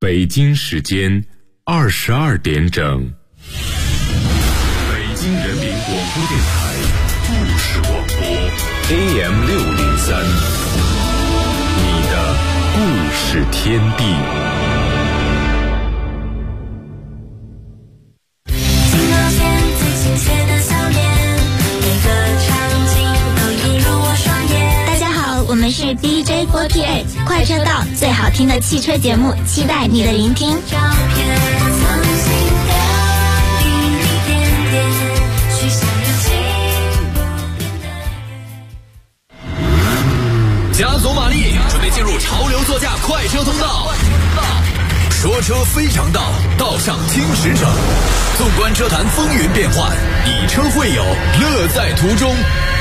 北京时间22点整。北京人民广播电台故事广播 AM603， 你的故事天地。 我们是 DJ48 快车道，最好听的汽车节目，期待你的聆听。 加足马力，准备进入潮流座驾快车通道。说车非常道，道上听实诚。纵观车坛风云变幻，以车会友，乐在途中。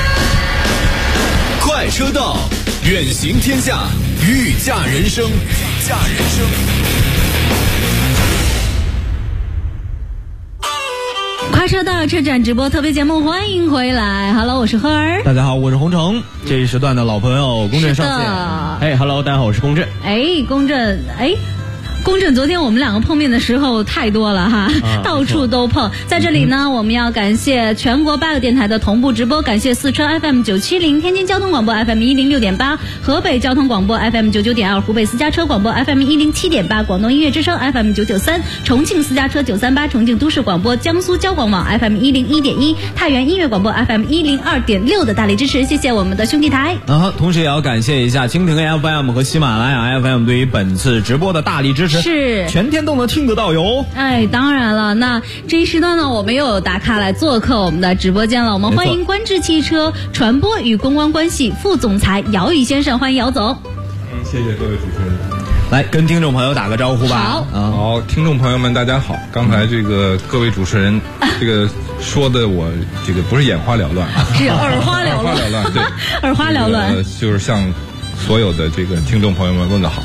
快车道，远行天下，御驾人生。 快车道车展直播特别节目，欢迎回来。Hello， 我是赫儿。 大家好，我是洪城。这一时段的老朋友龚震上线。 Hello， 大家好，我是龚震。 龚震，昨天我们两个碰面的时候太多了哈，到处都碰。在这里呢，我们要感谢全国8个电台的同步直播，感谢四川 FM970， 天津交通广播 FM106.8， 河北交通广播 FM99.2， 湖北私家车广播 FM107.8， 广东音乐之声 FM993， 重庆私家车938， 重庆都市广播，江苏交广网 FM101.1， 太原音乐广播 FM102.6 的大力支持，谢谢我们的兄弟台。 同时也要感谢一下蜻蜓 FM 和喜马拉雅 FM 对于本次直播的大力支持。 是全天都能听得到哟。 当然了，那这一时段呢，我们又有大咖来做客我们的直播间了。我们欢迎观致汽车传播与公关关系副总裁姚宇先生，欢迎姚总。 谢谢各位主持人。 来跟听众朋友打个招呼吧。 好，听众朋友们大家好。刚才这个各位主持人这个说的我这个不是眼花缭乱， 是耳花缭乱。 对， 耳花缭乱。 就是向所有的这个听众朋友们问个好。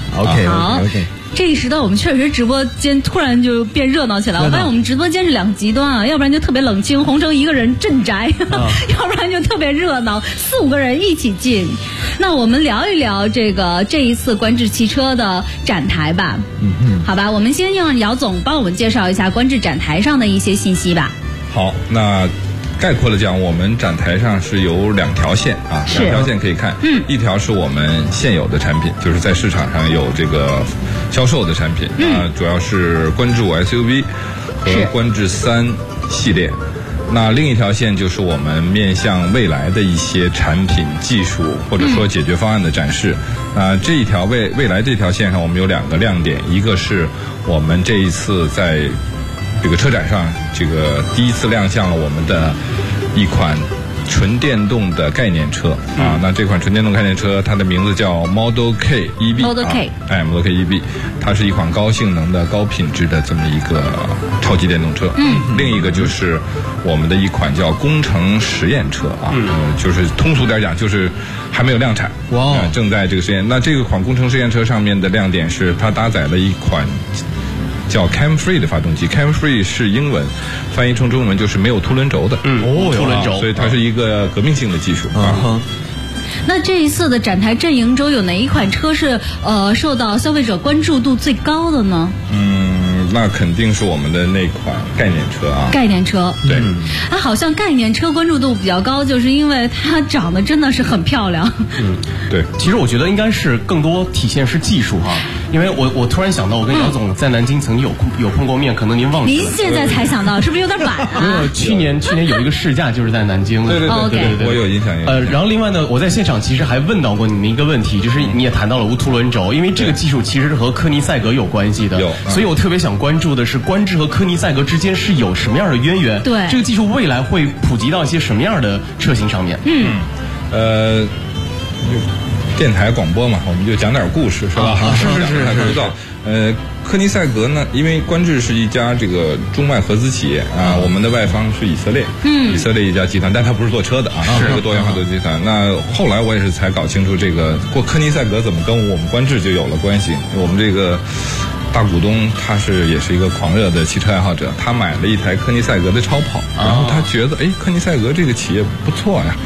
OK。 这一时段我们确实直播间突然就变热闹起来。我发现我们直播间是两个极端啊，要不然就特别冷清，洪城一个人镇宅，要不然就特别热闹，4-5个人一起进。那我们聊一聊这一次观致汽车的展台吧。好吧，我们先让姚总帮我们介绍一下观致展台上的一些信息吧。 好，那概括的讲，我们展台上是有2条线啊，2条线可以看。一条是我们现有的产品，就是在市场上有这个销售的产品主要是观致5 SUV 和观致3系列。那另一条线就是我们面向未来的一些产品技术或者说解决方案的展示。这一条未来这条线上，我们有2个亮点，一个是我们这一次在这个车展上，这个第一次亮相了我们的一款纯电动的概念车那这款纯电动概念车，它的名字叫 Model K EV。Model K EV， 它是一款高性能的、高品质的这么一个超级电动车。另一个就是我们的一款叫工程实验车就是通俗点讲，就是还没有量产，正在这个实验。那这个款工程实验车上面的亮点是，它搭载了一款叫 Cam-free 的发动机。 Cam-free 是英文，翻译成中文就是没有凸轮轴的。 凸轮轴， 所以它是一个革命性的技术那这一次的展台阵营中有哪一款车是受到消费者关注度最高的呢？ 那肯定是我们的那款概念车概念车， 对， 它好像概念车关注度比较高，就是因为它长得真的是很漂亮。 对。 其实我觉得应该是更多体现是技术因为我突然想到，我跟姚总在南京曾经有碰过面，可能您忘记了。 您现在才想到，是不是有点晚去年有一个试驾就是在南京。 对，我有印象。 然后另外呢，我在现场其实还问到过你们一个问题，就是你也谈到了无凸轮轴，因为这个技术其实是和科尼赛格有关系的。所以我特别想关注的是，观致和科尼赛格之间是有什么样的渊源？对，这个技术未来会普及到一些什么样的车型上面？ 电台广播嘛，我们就讲点故事，是吧？ 是。 知道。科尼赛格呢，因为观致是一家这个中外合资企业我们的外方是以色列，以色列一家集团，但它不是做车的是一个多元化的集团。那后来我也是才搞清楚，这个科尼赛格怎么跟我们观致就有了关系。我们这个大股东他也是一个狂热的汽车爱好者，他买了一台科尼赛格的超跑，然后他觉得科尼赛格这个企业不错呀，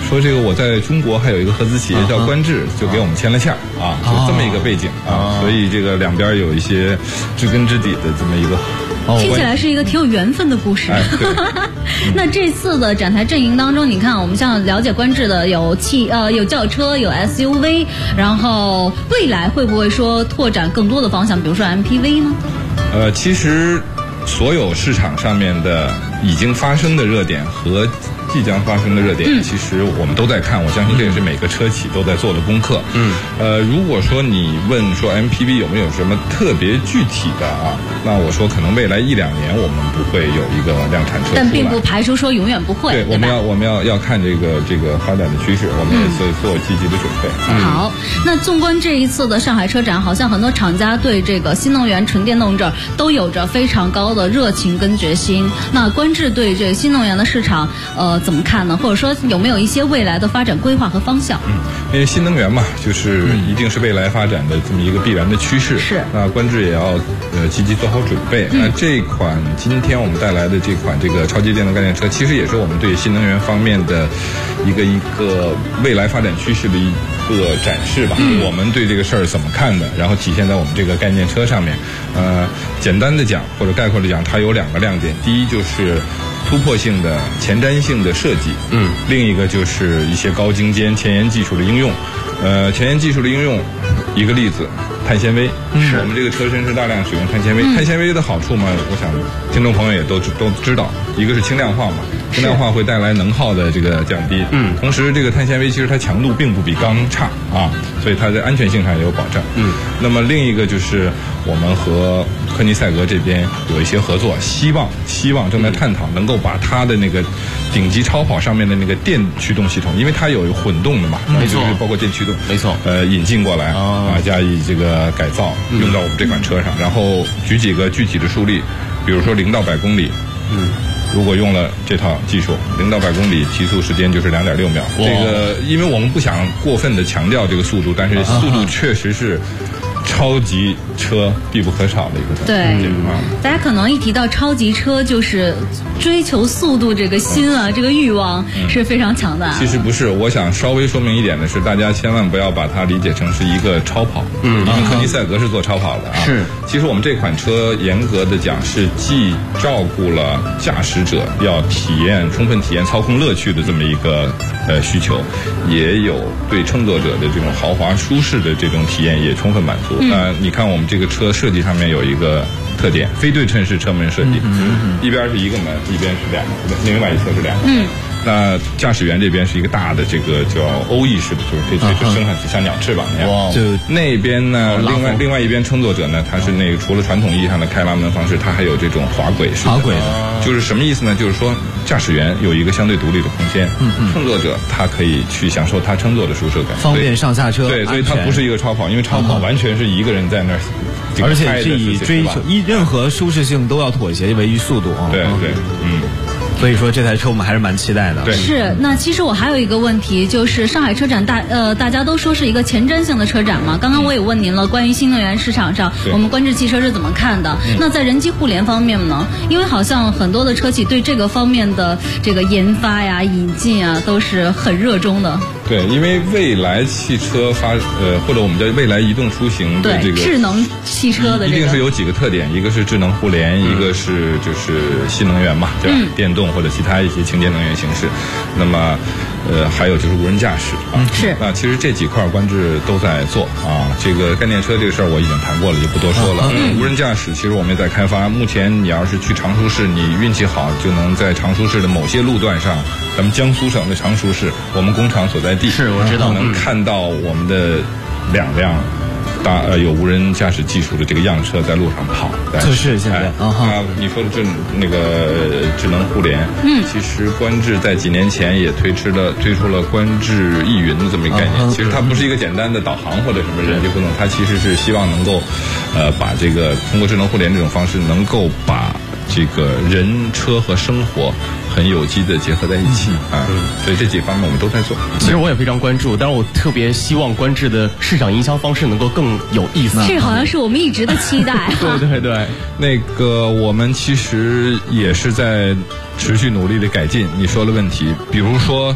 说这个我在中国还有一个合资企业叫观致，就给我们牵了线啊，就这么一个背景啊，所以这个两边有一些知根知底的这么一个。 听起来是一个挺有缘分的故事。那这次的展台阵营当中，你看我们像了解观致的有轿车，有 SUV， 然后未来会不会说拓展更多的方向，比如说 MPV 呢？ 其实所有市场上面的已经发生的热点和即将发生的热点，其实我们都在看，我相信这也是每个车企都在做的功课。如果说你问说 MPV 有没有什么特别具体的啊，那我说可能未来1-2年我们不会有一个量产车出来， 但并不排除说永远不会。 对，我们要看这个发展的趋势，我们也在做积极的准备。 好，那纵观这一次的上海车展，好像很多厂家对这个新能源纯电动这儿都有着非常高的热情跟决心。那观致对这新能源的市场怎么看呢？或者说有没有一些未来的发展规划和方向？ 因为新能源嘛，就是一定是未来发展的这么一个必然的趋势。 是。 那观致也要积极做好准备。那这款今天我们带来的这款这个超级电动概念车，其实也是我们对新能源方面的一个未来发展趋势的一个展示吧。我们对这个事儿怎么看的，然后体现在我们这个概念车上面。简单的讲或者概括的讲，它有2个亮点。第一就是突破性的前瞻性的设计，另一个就是一些高精尖前沿技术的应用。前沿技术的应用，一个例子，碳纤维，是我们这个车身是大量使用碳纤维。碳纤维的好处嘛，我想听众朋友也都知道，一个是轻量化嘛，轻量化会带来能耗的这个降低。同时这个碳纤维其实它强度并不比钢差啊，所以它在安全性上也有保障。那么另一个就是我们和科尼赛格这边有一些合作，希望正在探讨能够把它的那个顶级超跑上面的那个电驱动系统，因为它有混动的嘛，就是包括电驱动， 没错， 引进过来加以这个改造，用到我们这款车上。然后举几个具体的数例，比如说0到100公里，如果用了这套技术，0到100公里提速时间就是2.6秒。这个因为我们不想过分的强调这个速度，但是速度确实是超级车必不可少的一个。 对，大家可能一提到超级车，就是追求速度这个心啊，这个欲望是非常强的。 其实不是，我想稍微说明一点的是，大家千万不要把它理解成是一个超跑。因为科尼赛格是做超跑的啊。是。其实我们这款车严格的讲是既照顾了驾驶者要充分体验操控乐趣的这么一个需求，也有对乘坐者的这种豪华舒适的这种体验也充分满足。你看我们这个车设计上面有一个特点，非对称式车门设计，一边是一个门，一边是2个，另外一侧是2个门。那驾驶员这边是一个大的这个叫欧翼式的，就是可以随时升上去，像鸟翅膀那样。就那边呢，另外一边乘坐者呢，他是那个除了传统意义上的开拉门方式，它还有这种滑轨式的。滑轨就是什么意思呢？就是说驾驶员有一个相对独立的空间，乘坐者他可以去享受他乘坐的舒适感， 方便上下车。 对，所以它不是一个超跑，因为超跑完全是一个人在那儿。 而且是以追求任何舒适性都要妥协为于速度啊。 对， 所以说这台车我们还是蛮期待的。 对， 是。那其实我还有一个问题，就是上海车展大家都说是一个前瞻性的车展嘛。刚刚我也问您了，关于新能源市场上，我们观致汽车是怎么看的？那在人机互联方面呢？因为好像很多的车企对这个方面的这个研发呀、引进啊，都是很热衷的。 对，因为未来汽车或者我们叫未来移动出行的这个智能汽车的一定是有几个特点，一个是智能互联，一个是就是新能源嘛，对吧？电动或者其他一些清洁能源形式。那么还有就是无人驾驶啊。 是。 那其实这几块观致都在做啊。这个概念车这个事儿我已经谈过了，就不多说了。无人驾驶其实我们也在开发。目前你要是去常熟市，你运气好就能在常熟市的某些路段上，咱们江苏省的常熟市，我们工厂所在地， 是我知道能看到我们的2辆有无人驾驶技术的这个样车在路上跑。 测试现在你说的智能互联，其实观致在几年前也推出了观致易云的这么一个概念。其实它不是一个简单的导航或者什么人机互动，它其实是希望能够把这个通过智能互联这种方式，能够把这个人车和生活很有机的结合在一起所以这几方面我们都在做。 其实我也非常关注，但是我特别希望观致的市场营销方式能够更有意思。 这好像是我们一直的期待。 对， 那个我们其实也是在持续努力的改进。你说了问题，比如说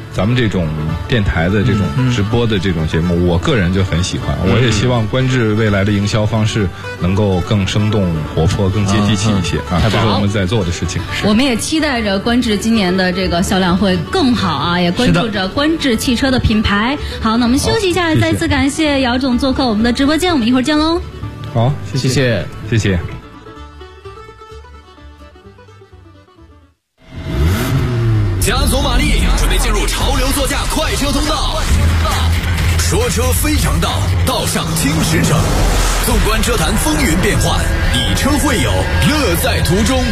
咱们这种电台的这种直播的这种节目，我个人就很喜欢。我也希望观致未来的营销方式能够更生动活泼、更接地气一些啊，这是我们在做的事情。 我们也期待着观致今年的这个销量会更好啊，也关注着观致汽车的品牌。好，那我们休息一下，再次感谢姚总做客我们的直播间，我们一会儿见喽。 好， 谢谢。 加足马力，准备进入潮流座驾快车通道。说车非常道，道上听实诚。纵观车坛风云变幻，以车会友，乐在途中。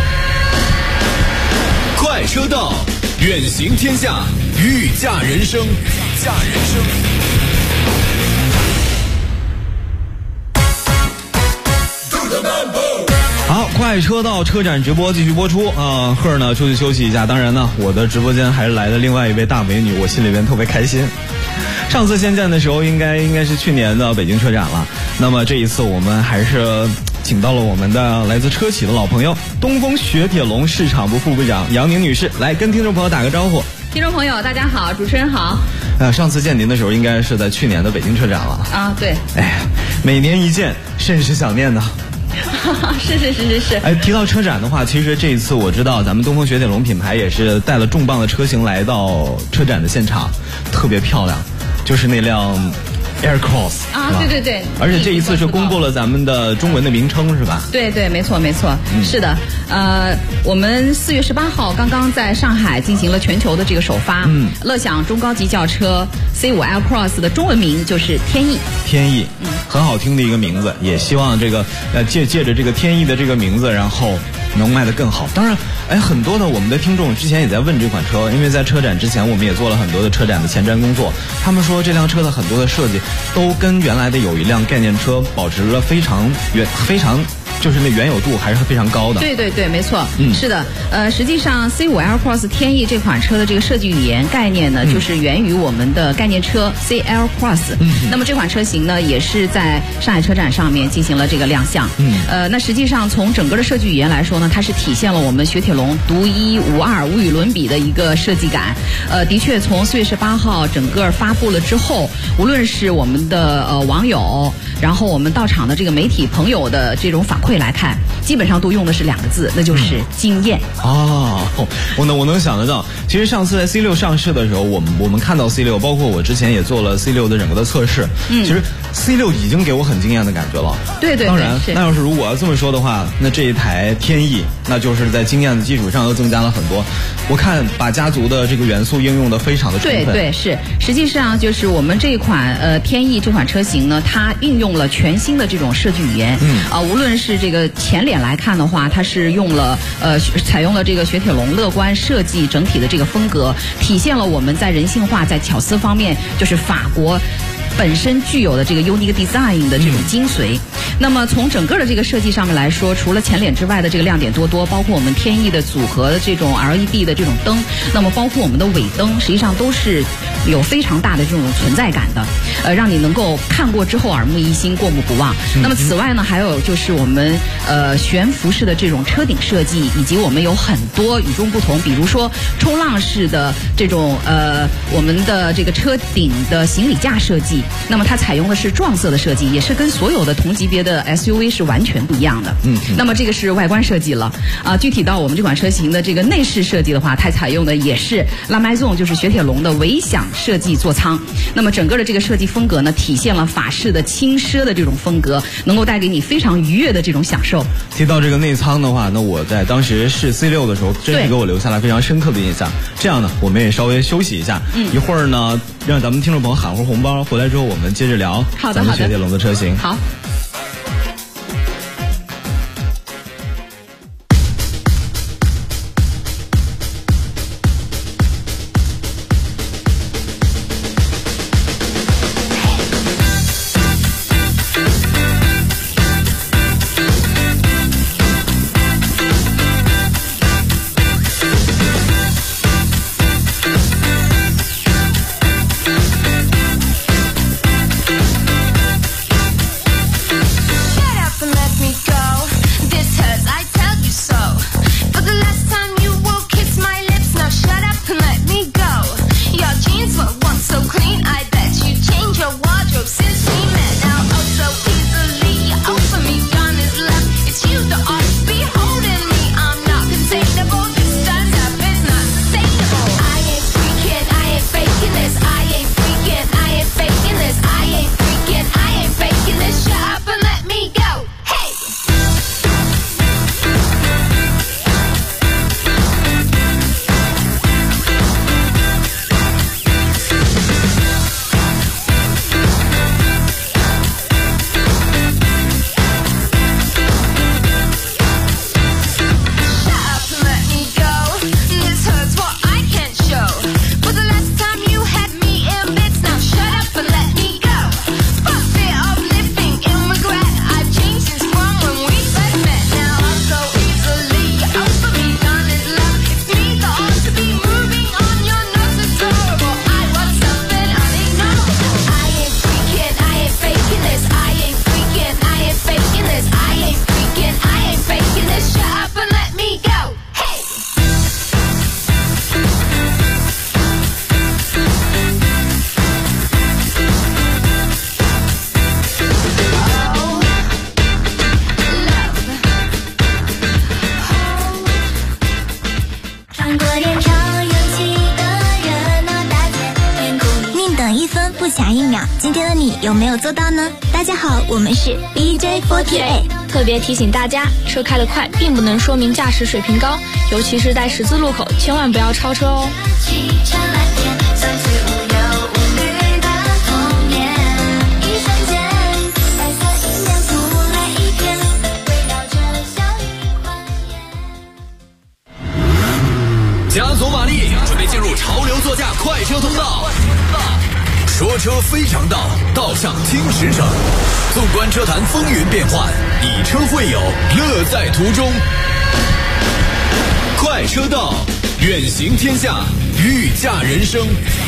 快车道，远行天下，御驾人生。 好，快车道车展直播继续播出啊！赫儿呢出去休息一下，当然呢，我的直播间还是来了另外一位大美女，我心里边特别开心。上次相见的时候应该是去年的北京车展了，那么这一次我们还是请到了我们的来自车企的老朋友，东风雪铁龙市场部副部长杨宁女士，来跟听众朋友打个招呼。 听众朋友大家好，主持人好。 上次见您的时候应该是在去年的北京车展了啊，对。 哎呀，每年一见，甚是想念呢。 是。 哎，提到车展的话，其实这一次我知道咱们东风雪铁龙品牌也是带了重磅的车型来到车展的现场，特别漂亮，就是那辆 Aircross 啊，对， 而且这一次是公布了咱们的中文的名称是吧？ 对，没错，是的，我们4月18号刚刚在上海进行了全球的这个首发，乐享中高级轿车 C5 Aircross 的中文名就是天翼，很好听的一个名字，也希望这个借着这个天翼的这个名字，然后能卖得更好。当然，很多的我们的听众之前也在问这款车，因为在车展之前我们也做了很多的车展的前瞻工作，他们说这辆车的很多的设计都跟原来的有一辆概念车保持了非常就是那原有度还是非常高的。 对，没错，是的，实际上 C5 Aircross 天翼这款车的这个设计语言概念呢，就是源于我们的概念车 C Aircross。那么这款车型呢，也是在上海车展上面进行了这个亮相。那实际上从整个的设计语言来说呢，它是体现了我们雪铁龙独一无二、无与伦比的一个设计感。的确，从4月18号整个发布了之后，无论是我们的网友，然后我们到场的这个媒体朋友的这种反馈来看，基本上都用的是2个字，那就是惊艳。 我能想得到。其实上次在 C6 上市的时候，我们看到 C6， 包括我之前也做了 C6 的整个的测试。其实 C6 已经给我很惊艳的感觉了。 对， 当然，那要是如果要这么说的话，那这一台天翼，那就是在惊艳的基础上又增加了很多。我看把家族的这个元素应用的非常的充分。 对，是。实际上就是我们这一款天翼这款车型呢，它运用了全新的这种设计语言。无论是这个前脸来看的话，它是采用了这个雪铁龙乐观设计整体的这个风格，体现了我们在人性化、在巧思方面，就是法国本身具有的这个 unique design 的这种精髓。那么从整个的这个设计上面来说，除了前脸之外的这个亮点多，包括我们天翼的组合的这种 LED 的这种灯，那么包括我们的尾灯，实际上都是有非常大的这种存在感的，让你能够看过之后耳目一新、过目不忘。那么此外呢，还有就是我们悬浮式的这种车顶设计，以及我们有很多与众不同，比如说冲浪式的这种我们的这个车顶的行李架设计。那么它采用的是撞色的设计，也是跟所有的同级别的 SUV 是完全不一样的。那么这个是外观设计了具体到我们这款车型的这个内饰设计的话，它采用的也是 La Maison， 就是雪铁龙的唯享设计座舱。那么整个的这个设计风格呢，体现了法式的轻奢的这种风格，能够带给你非常愉悦的这种享受。 提到这个内舱的话，那我在当时试 C6 的时候，真是给我留下来非常深刻的印象。这样呢，我们也稍微休息一下，一会儿呢，让咱们听众朋友喊会红包，回来之后我们接着聊咱们雪铁龙的车型。 好。 下一秒，今天的你有没有做到呢？大家好，我们是 BJ48， 特别提醒大家，车开得快并不能说明驾驶水平高，尤其是在十字路口，千万不要超车哦。 加足马力，准备进入潮流座驾快车通道。说车非常道，道上听实诚。纵观车坛风云变幻，以车会友，乐在途中。快车道，远行天下，御驾人生。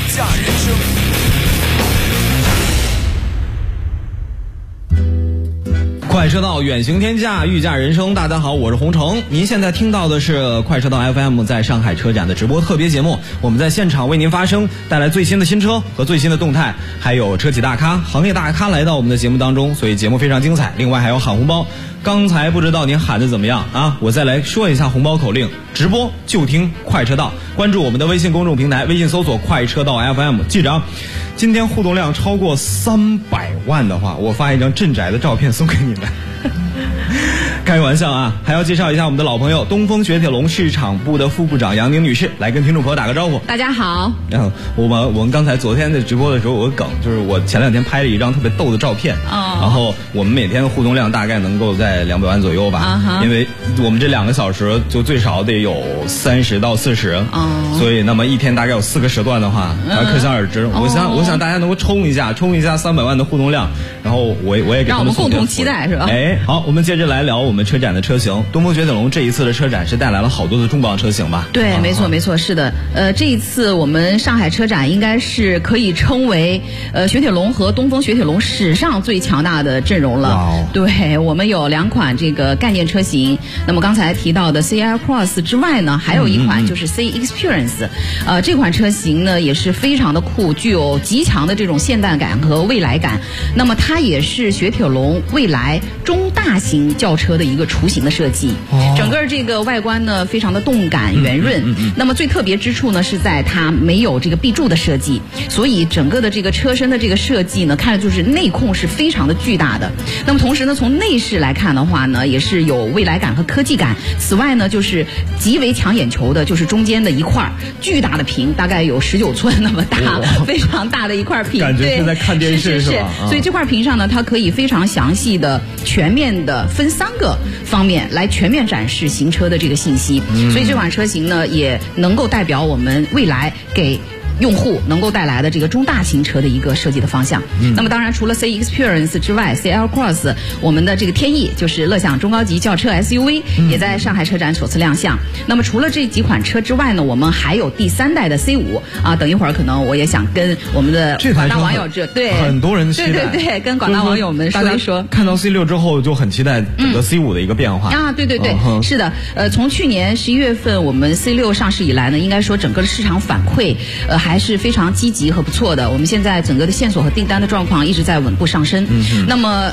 快车道远行天下，御驾人生。大家好，我是洪城。您现在听到的是快车道 FM 在上海车展的直播特别节目。我们在现场为您发声，带来最新的新车和最新的动态，还有车企大咖、行业大咖来到我们的节目当中，所以节目非常精彩。另外还有喊红包，刚才不知道您喊的怎么样啊？我再来说一下红包口令：直播就听快车道，关注我们的微信公众平台，微信搜索快车道 FM。记着啊，今天互动量超过300万的话，我发一张镇宅的照片送给你们。开个玩笑啊！还要介绍一下我们的老朋友东风雪铁龙市场部的副部长杨宁女士，来跟听众朋友打个招呼。 大家好。 然后我们刚才昨天在直播的时候有个梗，就是我前2天拍了一张特别逗的照片，然后我们每天的互动量大概能够在200万左右吧，因为我们这2个小时就最少得有30到40，所以那么一天大概有4个时段的话，可想而知。我想大家能够冲一下300万的互动量，然后我也给他们让我们共同期待是吧？ 哎，好，我们接着来聊我们车展的车型。东风雪铁龙这一次的车展是带来了好多的重磅车型吧？ 对，没错，是的。这一次我们上海车展应该是可以称为雪铁龙和东风雪铁龙史上最强大的阵容了。对，我们有2款这个概念车型。那么刚才提到的 C Aircross 之外呢，还有一款就是 C Experience。这款车型呢也是非常的酷，具有极强的这种现代感和未来感。那么它也是雪铁龙未来中大型轿车的一个雏形的设计。整个这个外观呢非常的动感圆润。那么最特别之处呢是在它没有这个壁柱的设计，所以整个的这个车身的这个设计呢，看着就是内控是非常的巨大的。那么同时呢，从内饰来看的话呢，也是有未来感和科技感。此外呢，就是极为抢眼球的，就是中间的一块巨大的屏，大概有19寸那么大，非常大的一块屏， 感觉是在看电视是吧？ 所以这块屏上呢，它可以非常详细的、全面的分3个方面来全面展示行车的这个信息。所以这款车型呢，也能够代表我们未来给用户能够带来的这个中大型车的一个设计的方向。那么当然除了 C Experience 之外， C Aircross 我们的这个天翼就是乐享中高级轿车 SUV 也在上海车展首次亮相。那么除了这几款车之外呢，我们还有第3代的 C5 啊，等一会儿可能我也想跟我们的广大网友对很多人期待， 对，跟广大网友们说一说。 看到 C6 之后就很期待整个 C5 的一个变化啊，对，是的，从去年11月份我们 C6 上市以来呢，应该说整个的市场反馈还是非常积极和不错的。我们现在整个的线索和订单的状况一直在稳步上升。那么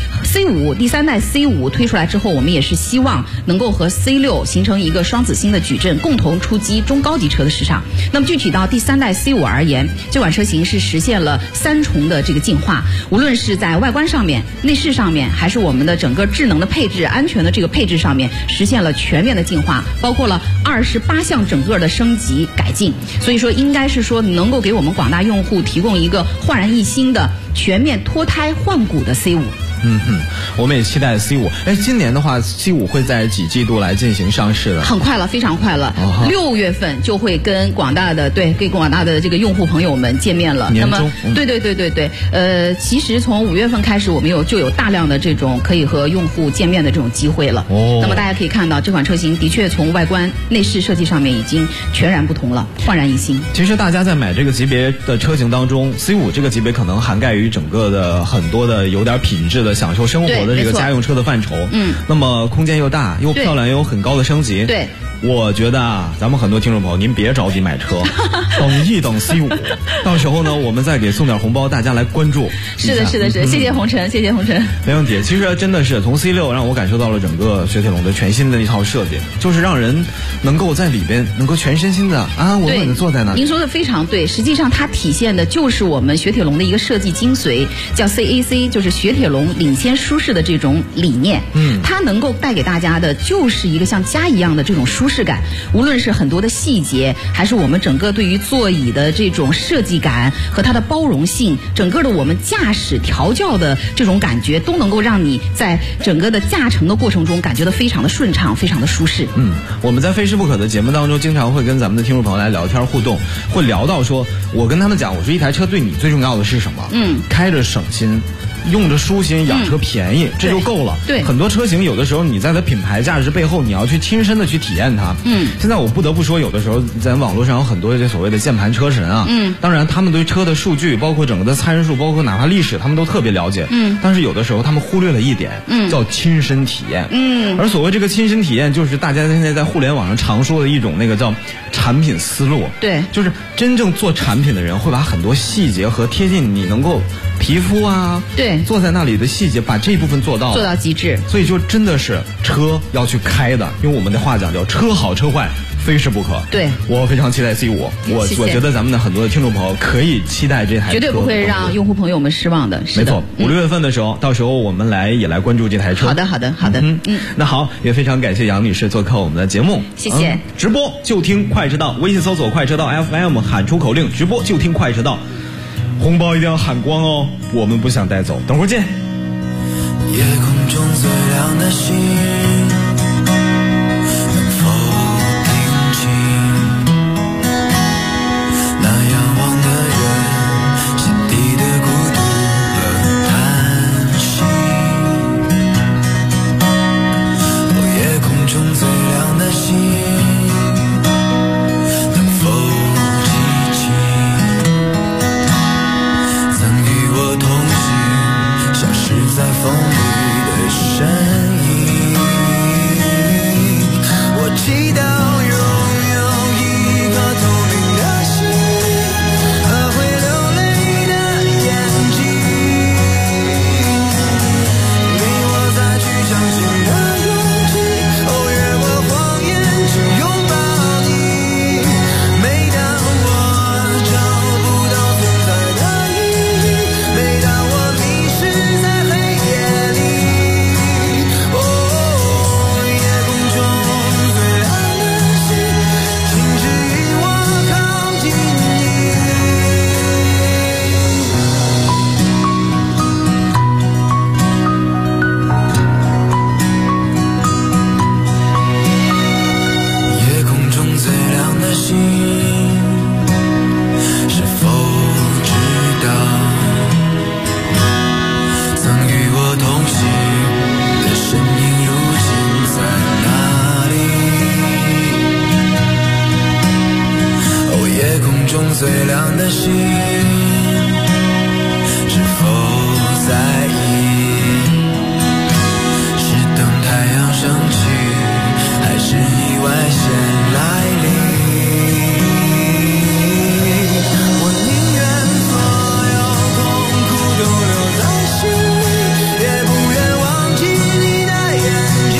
C5 第3代 C5 推出来之后，我们也是希望能够和 C6 形成一个双子星的矩阵，共同出击中高级车的市场。那么具体到第3代 C5 而言，这款车型是实现了3重的这个进化，无论是在外观上面、内饰上面，还是我们的整个智能的配置、安全的这个配置上面，实现了全面的进化，包括了28项整个的升级改进。所以说应该是说能够给我们广大用户提供一个焕然一新的全面脱胎换骨的 C5。 我们也期待 C5。今年的话 C5 会在几季度来进行上市的？ 很快了，非常快了，6月份就会跟广大的这个用户朋友们见面了。 年中， 对，其实从5月份开始，我们就有大量的这种可以和用户见面的这种机会了。那么大家可以看到，这款车型的确从外观、内饰设计上面已经全然不同了，焕然一新。 其实大家在买这个级别的车型当中 ，C5 这个级别可能涵盖于整个的很多的有点品质的享受生活的这个家用车的范畴。那么空间又大又漂亮，又有很高的升级。 对， 我觉得啊，咱们很多听众朋友，您别着急买车，等一等 C5，到时候呢，我们再给送点红包，大家来关注。 是的，是的，是的，谢谢红尘，谢谢红尘。 没问题，其实真的是从 C6让我感受到了整个雪铁龙的全新的一套设计，就是让人能够在里边能够全身心的安安稳稳的坐在那里。 您说的非常对，实际上它体现的就是我们雪铁龙的一个设计精髓，叫 CAC， 就是雪铁龙领先舒适的这种理念。它能够带给大家的就是一个像家一样的这种舒适感，无论是很多的细节，还是我们整个对于座椅的这种设计感和它的包容性，整个的我们驾驶调教的这种感觉，都能够让你在整个的驾乘的过程中感觉到非常的顺畅，非常的舒适。 我们在非吃不可的节目当中，经常会跟咱们的听众朋友来聊天互动，会聊到说，我跟他们讲，我说一台车对你最重要的是什么？开着省心，用着舒心，养车便宜，这就够了。 对， 很多车型有的时候你在它品牌价值背后，你要去亲身的去体验它。现在我不得不说，有的时候在网络上有很多这所谓的键盘车神啊。当然他们对车的数据，包括整个的参数，包括哪怕历史，他们都特别了解。但是有的时候他们忽略了一点，叫亲身体验。而所谓这个亲身体验，就是大家现在在互联网上常说的一种那个叫产品思路。 对， 就是真正做产品的人会把很多细节和贴近你能够皮肤啊， 对， 坐在那里的细节，把这一部分做到极致。 所以就真的是车要去开的，用我们的话讲叫车好车坏，非试不可。 对， 我非常期待 C5，我觉得咱们的很多的听众朋友可以期待这台车， 绝对不会让用户朋友们失望的。 没错，5、6月份的时候，到时候我们也来关注这台车。 好的，好的，好的。 那好，也非常感谢杨女士做客我们的节目， 谢谢。 直播就听快车道，微信搜索快车道 FM， 喊出口令，直播就听快车道。红包一定要喊光哦，我们不想带走，等会儿见。 夜空中最亮的星，能否听清那仰望的人心底的孤独和叹息？夜空中最亮的星，能否记起曾与我同行消失在风里的身影？我祈祷拥有一颗透明的心和会流泪的眼睛，给我再去相信的勇气，越过谎言去拥抱你。每当我找不到存在的意义，每当我迷失在黑夜里，夜空中最亮的星，请指引我靠近你。夜空中最亮的星，是否知道曾与我同行的身影如今在哪里？夜空中最亮的星，是否在意？是等太阳升起，还是意外先来临？我宁愿所有痛苦都留在心里，也不愿忘记你的眼睛。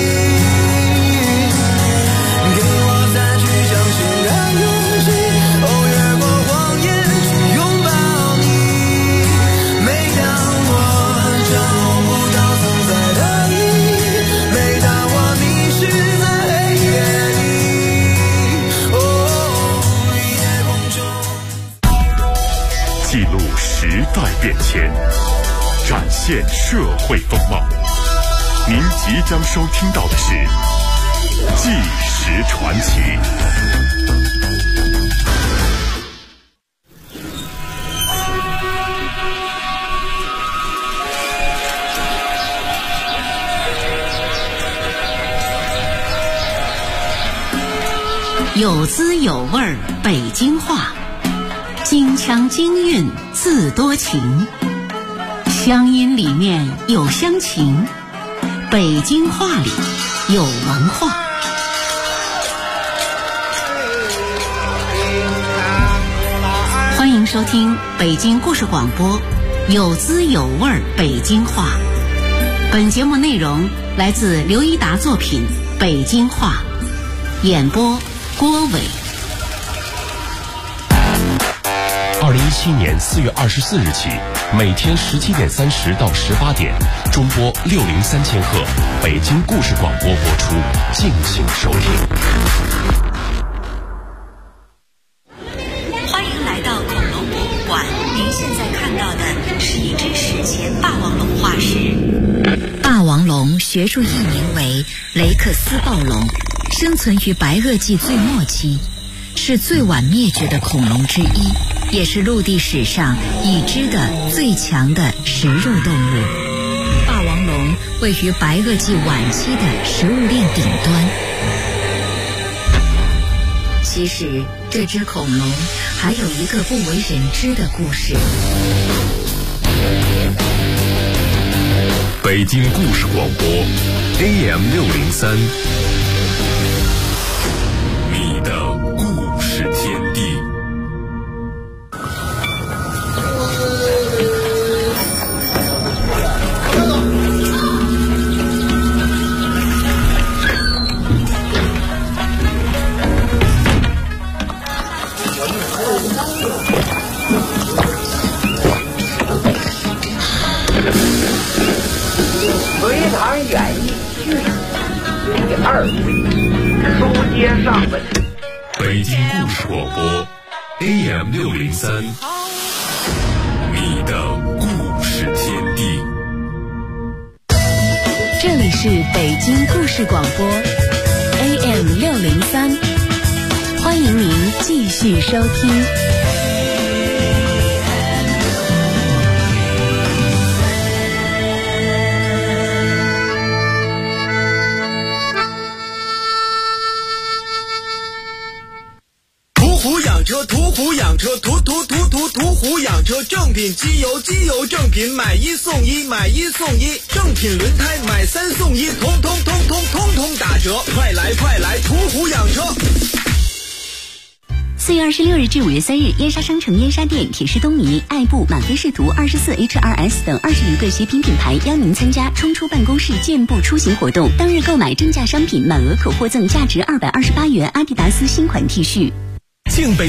给我再去相信的勇气，越过谎言去拥抱你。每当我找不到存在的意义，每当我迷失在黑夜里，夜空中记录时代变迁，展现社会风貌。您即将收听到的是《纪实传奇》。 有滋有味儿北京话，京腔京韵自多情，乡音里面有乡情，北京话里有文化。 迎收听北京故事广播，有滋有味儿北京话。本节目内容来自刘一达作品《北京话》，演播郭伟。 2017年4月24日起，每天17点30到18点，中波603千赫，北京故事广播播出，敬请收听。 欢迎来到恐龙博物馆，您现在看到的是一只史前霸王龙化石。霸王龙学术译名为雷克斯暴龙，生存于白垩纪最末期，是最晚灭绝的恐龙之一，也是陆地史上已知的最强的食肉动物。霸王龙位于白垩纪晚期的食物链顶端。其实这只恐龙还有一个不为人知的故事。 北京故事广播 AM603，你的故事天地。 隋唐演义续第2回，书接上文。 北京故事广播 AM603，你的故事天地。 这里是北京故事广播 AM603，欢迎您继续收听。 途虎养车，途虎养车，正品机油，机油正品，买1送1，买1送1，正品轮胎买3送1，通通打折，快来，途虎养车。 4月26日至5月3日，燕莎商城、燕莎店、铁狮东尼、爱布、满飞仕途、24HRS 等20余个学品品牌邀您参加冲出办公室健步出行活动。当日购买正价商品，满额可获赠价值228元阿迪达斯新款 T 恤。 庆北